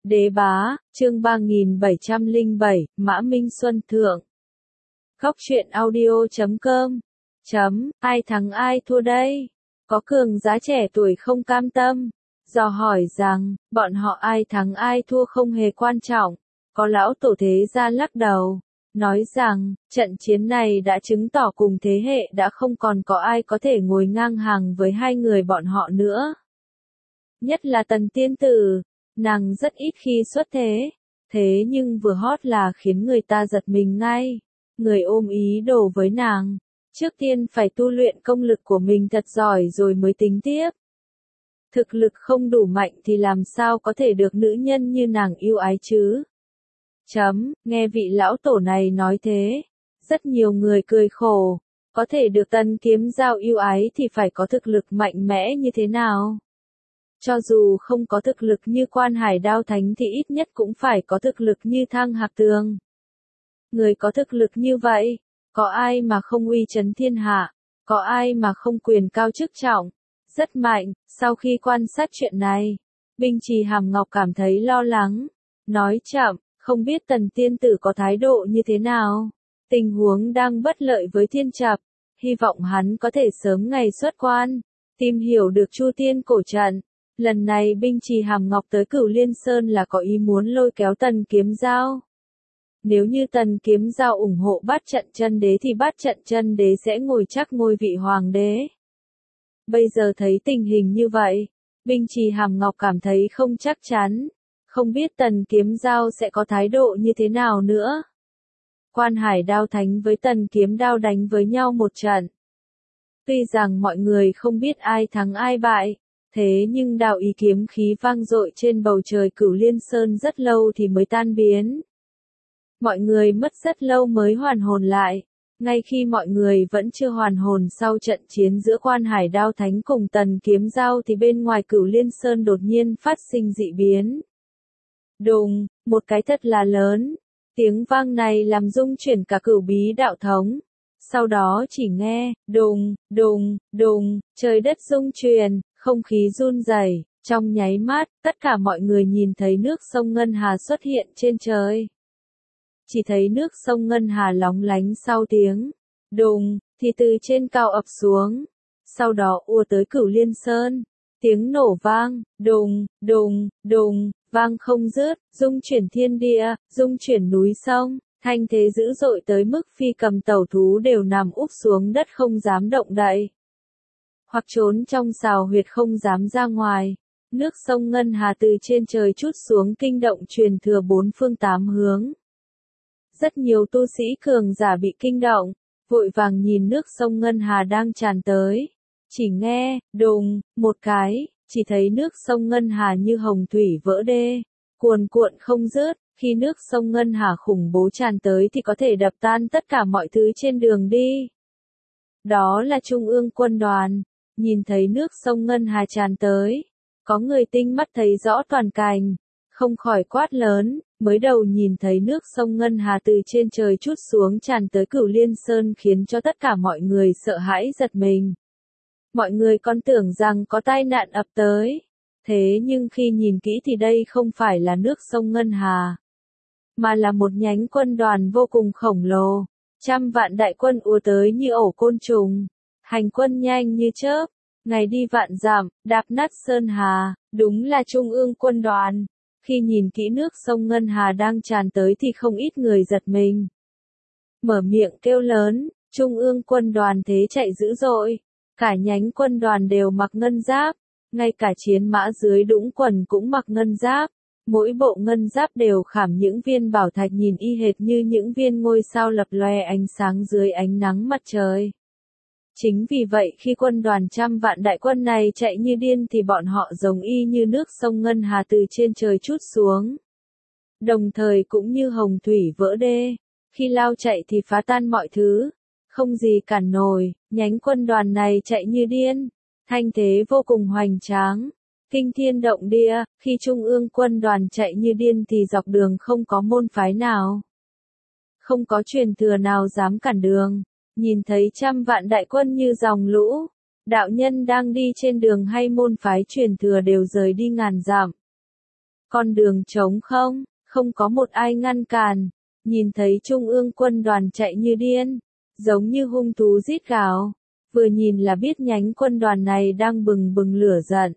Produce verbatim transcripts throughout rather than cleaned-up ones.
Đế bá, chương ba nghìn bảy trăm lẻ bảy, Mã Minh Xuân Thượng. Góc truyện audio chấm com. Chấm, ai thắng ai thua đây? Có cường giá trẻ tuổi không cam tâm. Dò hỏi rằng, bọn họ ai thắng ai thua không hề quan trọng. Có lão tổ thế gia lắc đầu. Nói rằng, trận chiến này đã chứng tỏ cùng thế hệ đã không còn có ai có thể ngồi ngang hàng với hai người bọn họ nữa. Nhất là Tần Tiên Tử. Nàng rất ít khi xuất thế, thế nhưng vừa hót là khiến người ta giật mình ngay. Người ôm ý đồ với nàng, trước tiên phải tu luyện công lực của mình thật giỏi rồi mới tính tiếp. Thực lực không đủ mạnh thì làm sao có thể được nữ nhân như nàng yêu ái chứ? Chấm, nghe vị lão tổ này nói thế, rất nhiều người cười khổ, có thể được Tần Kiếm Giao yêu ái thì phải có thực lực mạnh mẽ như thế nào? Cho dù không có thực lực như Quan Hải Đao Thánh thì ít nhất cũng phải có thực lực như Thang Hạc Tường. Người có thực lực như vậy, có ai mà không uy chấn thiên hạ, có ai mà không quyền cao chức trọng, rất mạnh. Sau khi quan sát chuyện này, Binh Trì Hàm Ngọc cảm thấy lo lắng, nói chậm, không biết Tần Tiên Tử có thái độ như thế nào. Tình huống đang bất lợi với Thiên Chập, hy vọng hắn có thể sớm ngày xuất quan, tìm hiểu được Chu Tiên cổ trận. Lần này Binh Trì Hàm Ngọc tới Cửu Liên Sơn là có ý muốn lôi kéo Tần Kiếm Giao. Nếu như Tần Kiếm Giao ủng hộ Bát Trận Chân Đế thì Bát Trận Chân Đế sẽ ngồi chắc ngôi vị hoàng đế. Bây giờ thấy tình hình như vậy, Binh Trì Hàm Ngọc cảm thấy không chắc chắn, không biết Tần Kiếm Giao sẽ có thái độ như thế nào nữa. Quan Hải Đao Thánh với Tần Kiếm Đao đánh với nhau một trận. Tuy rằng mọi người không biết ai thắng ai bại, thế nhưng đạo ý kiếm khí vang dội trên bầu trời Cửu Liên Sơn rất lâu thì mới tan biến. Mọi người mất rất lâu mới hoàn hồn lại. Ngay khi mọi người vẫn chưa hoàn hồn sau trận chiến giữa Quan Hải Đao Thánh cùng Tần Kiếm Giao thì bên ngoài Cửu Liên Sơn đột nhiên phát sinh dị biến. Đùng, một cái thật là lớn. Tiếng vang này làm rung chuyển cả Cửu Bí đạo thống. Sau đó chỉ nghe, đùng, đùng, đùng, trời đất rung chuyển. Không khí run rẩy, trong nháy mắt, tất cả mọi người nhìn thấy nước sông Ngân Hà xuất hiện trên trời. Chỉ thấy nước sông Ngân Hà lóng lánh sau tiếng đùng, thì từ trên cao ập xuống. Sau đó ùa tới Cửu Liên Sơn. Tiếng nổ vang, đùng, đùng, đùng, vang không dứt, rung chuyển thiên địa, rung chuyển núi sông, thanh thế dữ dội tới mức Phi Cầm tẩu thú đều nằm úp xuống đất không dám động đậy. Hoặc trốn trong sào huyệt không dám ra ngoài. Nước sông Ngân Hà từ trên trời trút xuống kinh động truyền thừa bốn phương tám hướng. Rất nhiều tu sĩ cường giả bị kinh động, vội vàng nhìn nước sông Ngân Hà đang tràn tới. Chỉ nghe, đùng, một cái, chỉ thấy nước sông Ngân Hà như hồng thủy vỡ đê, cuồn cuộn không dứt. Khi nước sông Ngân Hà khủng bố tràn tới thì có thể đập tan tất cả mọi thứ trên đường đi. Đó là Trung ương quân đoàn. Nhìn thấy nước sông Ngân Hà tràn tới, có người tinh mắt thấy rõ toàn cảnh, không khỏi quát lớn, mới đầu nhìn thấy nước sông Ngân Hà từ trên trời trút xuống tràn tới Cửu Liên Sơn khiến cho tất cả mọi người sợ hãi giật mình. Mọi người còn tưởng rằng có tai nạn ập tới, thế nhưng khi nhìn kỹ thì đây không phải là nước sông Ngân Hà, mà là một nhánh quân đoàn vô cùng khổng lồ, trăm vạn đại quân ùa tới như ổ côn trùng. Hành quân nhanh như chớp, ngày đi vạn dặm, đạp nát sơn hà, đúng là Trung ương quân đoàn. Khi nhìn kỹ nước sông Ngân Hà đang tràn tới thì không ít người giật mình. Mở miệng kêu lớn, Trung ương quân đoàn thế chạy dữ dội. Cả nhánh quân đoàn đều mặc ngân giáp, ngay cả chiến mã dưới đũng quần cũng mặc ngân giáp. Mỗi bộ ngân giáp đều khảm những viên bảo thạch nhìn y hệt như những viên ngôi sao lập loè ánh sáng dưới ánh nắng mặt trời. Chính vì vậy khi quân đoàn trăm vạn đại quân này chạy như điên thì bọn họ giống y như nước sông Ngân Hà từ trên trời trút xuống. Đồng thời cũng như hồng thủy vỡ đê, khi lao chạy thì phá tan mọi thứ, không gì cản nổi. Nhánh quân đoàn này chạy như điên, thanh thế vô cùng hoành tráng, kinh thiên động địa. Khi Trung ương quân đoàn chạy như điên thì dọc đường không có môn phái nào, không có truyền thừa nào dám cản đường. Nhìn thấy trăm vạn đại quân như dòng lũ, đạo nhân đang đi trên đường hay môn phái truyền thừa đều rời đi ngàn dặm. Con đường trống không, không có một ai ngăn cản. Nhìn thấy trung ương quân đoàn chạy như điên, giống như hung thú rít gào. Vừa nhìn là biết nhánh quân đoàn này đang bừng bừng lửa giận.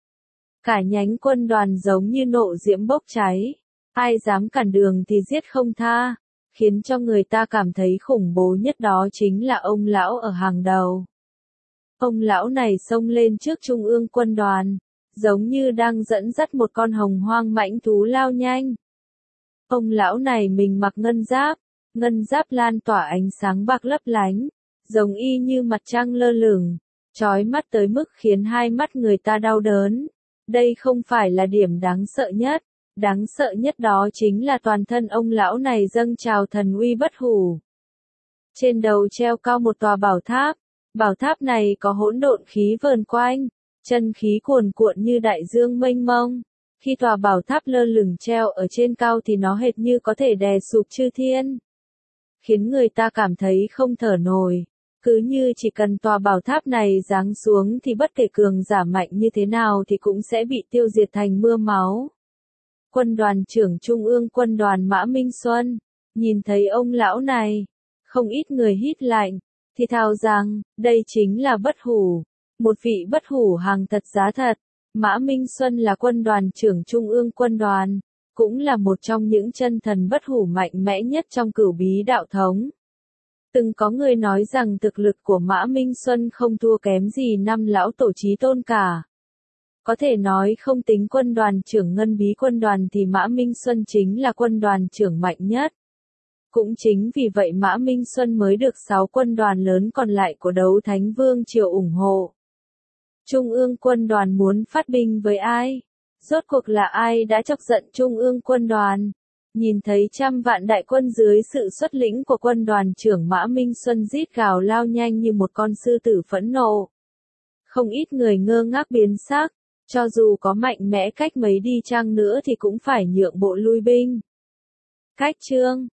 Cả nhánh quân đoàn giống như nộ diễm bốc cháy. Ai dám cản đường thì giết không tha. Khiến cho người ta cảm thấy khủng bố nhất đó chính là ông lão ở hàng đầu. Ông lão này xông lên trước trung ương quân đoàn, giống như đang dẫn dắt một con hồng hoang mãnh thú lao nhanh. Ông lão này mình mặc ngân giáp, ngân giáp lan tỏa ánh sáng bạc lấp lánh, giống y như mặt trăng lơ lửng, chói mắt tới mức khiến hai mắt người ta đau đớn. Đây không phải là điểm đáng sợ nhất, đáng sợ nhất đó chính là toàn thân ông lão này dâng trào thần uy bất hủ. Trên đầu treo cao một tòa bảo tháp, bảo tháp này có hỗn độn khí vờn quanh, chân khí cuồn cuộn như đại dương mênh mông. Khi tòa bảo tháp lơ lửng treo ở trên cao thì nó hệt như có thể đè sụp chư thiên, khiến người ta cảm thấy không thở nổi. Cứ như chỉ cần tòa bảo tháp này giáng xuống thì bất kể cường giả mạnh như thế nào thì cũng sẽ bị tiêu diệt thành mưa máu. Quân đoàn trưởng Trung ương quân đoàn Mã Minh Xuân, nhìn thấy ông lão này, không ít người hít lạnh, thì thào rằng, đây chính là bất hủ, một vị bất hủ hàng thật giá thật. Mã Minh Xuân là quân đoàn trưởng Trung ương quân đoàn, cũng là một trong những chân thần bất hủ mạnh mẽ nhất trong cửu bí đạo thống. Từng có người nói rằng thực lực của Mã Minh Xuân không thua kém gì năm lão tổ chí tôn cả. Có thể nói không tính quân đoàn trưởng ngân bí quân đoàn thì Mã Minh Xuân chính là quân đoàn trưởng mạnh nhất. Cũng chính vì vậy Mã Minh Xuân mới được sáu quân đoàn lớn còn lại của Đấu Thánh Vương Triều ủng hộ. Trung ương quân đoàn muốn phát binh với ai? Rốt cuộc là ai đã chọc giận Trung ương quân đoàn? Nhìn thấy trăm vạn đại quân dưới sự xuất lĩnh của quân đoàn trưởng Mã Minh Xuân rít gào lao nhanh như một con sư tử phẫn nộ. Không ít người ngơ ngác biến sắc, cho dù có mạnh mẽ cách mấy đi chăng nữa thì cũng phải nhượng bộ lui binh. Cách chương